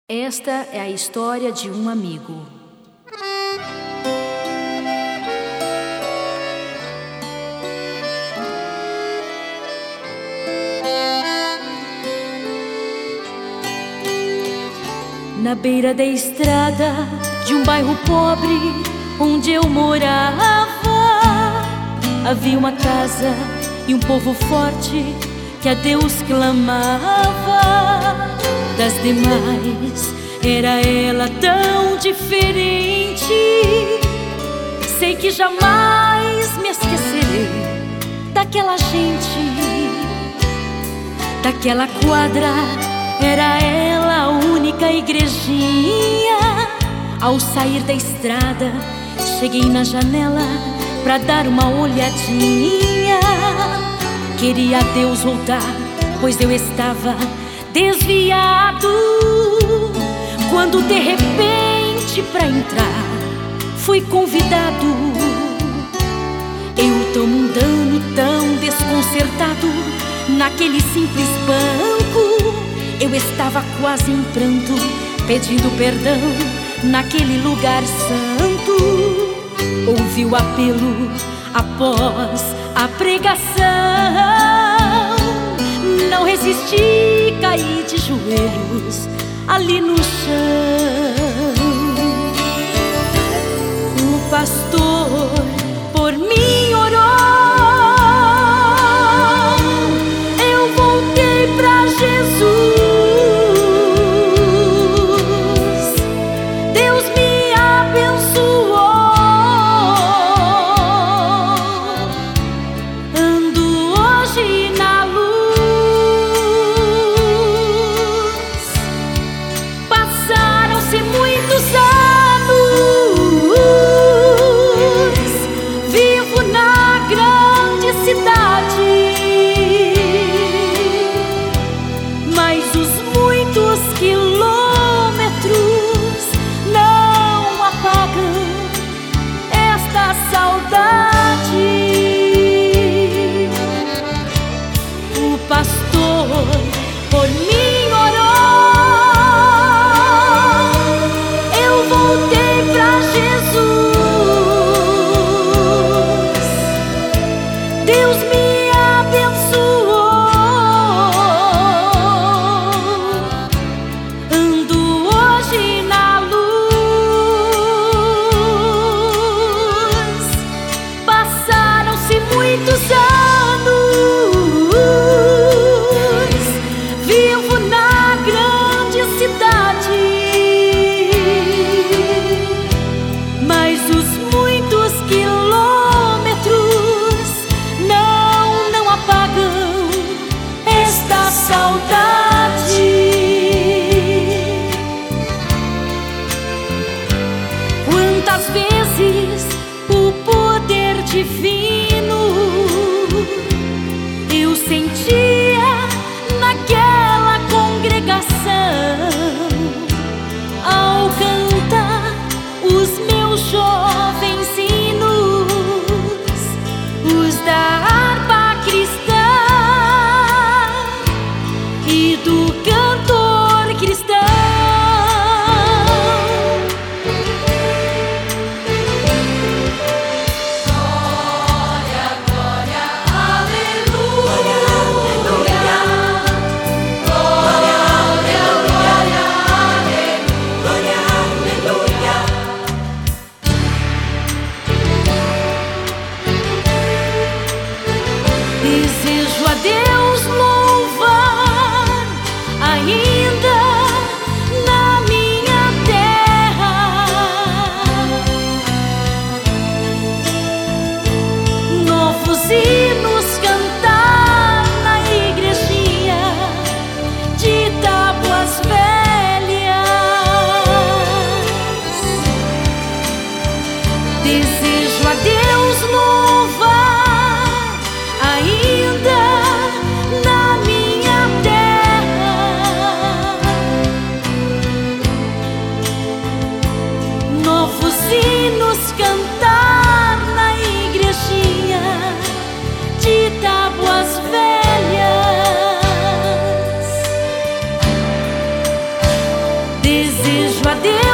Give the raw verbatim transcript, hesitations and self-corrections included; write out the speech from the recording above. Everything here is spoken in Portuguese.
Esta é a história de um amigo. Na beira da estrada de um bairro pobre onde eu morava, havia uma casa e um povo forte que a Deus clamava. Das demais era ela tão diferente. Sei que jamais me esquecerei daquela gente. Daquela quadra era ela a única igrejinha. Ao sair da estrada, cheguei na janela pra dar uma olhadinha. Queria a Deus voltar, pois eu estava desviado, quando de repente pra entrar fui convidado. Eu tão mundano, tão desconcertado, naquele simples banco eu estava quase em pranto, pedindo perdão naquele lugar santo. Ouvi o apelo após a pregação, não resisti, caí de joelhos ali no chão. O pastor por mim orou, eu voltei pra Jesus. Deus me abençoou, ando hoje na luz. Passaram-se muitos anos, vivo na grande cidade, mas os muitos quilômetros não apagam esta saudade. O pastor por mim orou, eu voltei pra Jesus. Deus me abençoou, ando hoje na luz. Passaram-se muitos anos, vivo na grande cidade, mas os muitos quilômetros não, não apagam esta saudade. Quantas vezes o poder divino eu sentia naquela congregação, ao cantar os meus jovens hinos, os da harpa cristã e do cantor cristão. Desejo a Deus louvar ainda na minha terra, novos hinos cantar na igrejinha de Tábuas Velhas. Desejo a Deus louvar ainda na minha terra, novos hinos cantar na igrejinha de Tábuas Velhas. desejo a Deus